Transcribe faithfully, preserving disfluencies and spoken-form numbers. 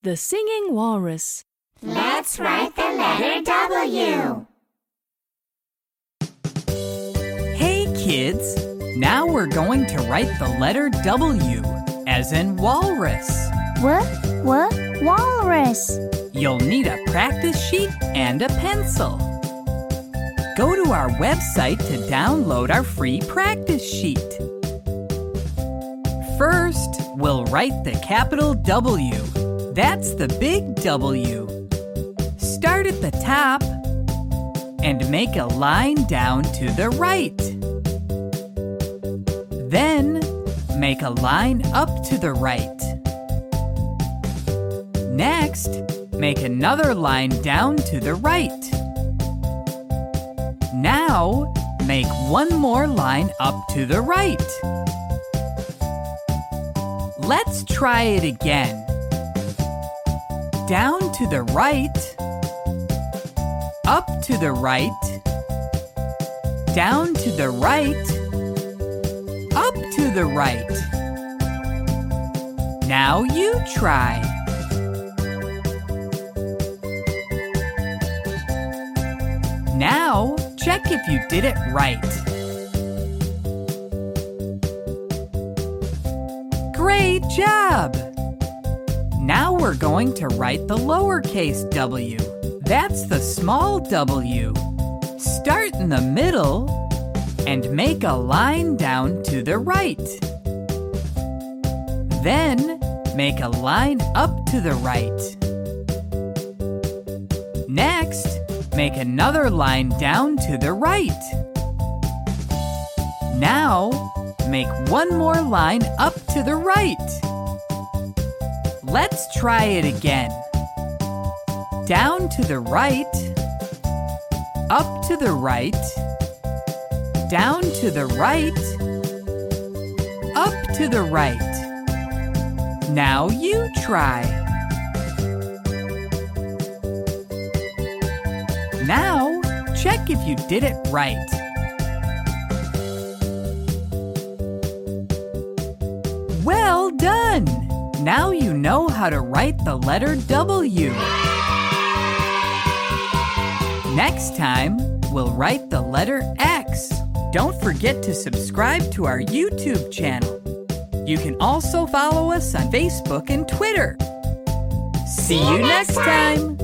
The Singing Walrus. Let's write the letter W. Hey kids, now we're going to write the letter W, as in walrus. W, w, walrus. You'll need a practice sheet and a pencil. Go to our website to download our free practice sheet. First, we'll write the capital W. That's the big W. Start at the top and make a line down to the right. Then, make a line up to the right. Next, make another line down to the right. Now, make one more line up to the right. Let's try it again. Down to the right, up to the right, down to the right, up to the right. Now you try. Now, check if you did it right. Great job! Now we're going to write the lowercase w. That's the small w. Start in the middle and make a line down to the right. Then, make a line up to the right. Next, make another line down to the right. Now, make one more line up to the right. Let's try it again. Down to the right, up to the right, down to the right, up to the right. Now you try. Now, check if you did it right. Well done! Now you know how to write the letter W. Next time, we'll write the letter X. Don't forget to subscribe to our YouTube channel. You can also follow us on Facebook and Twitter. See you next time!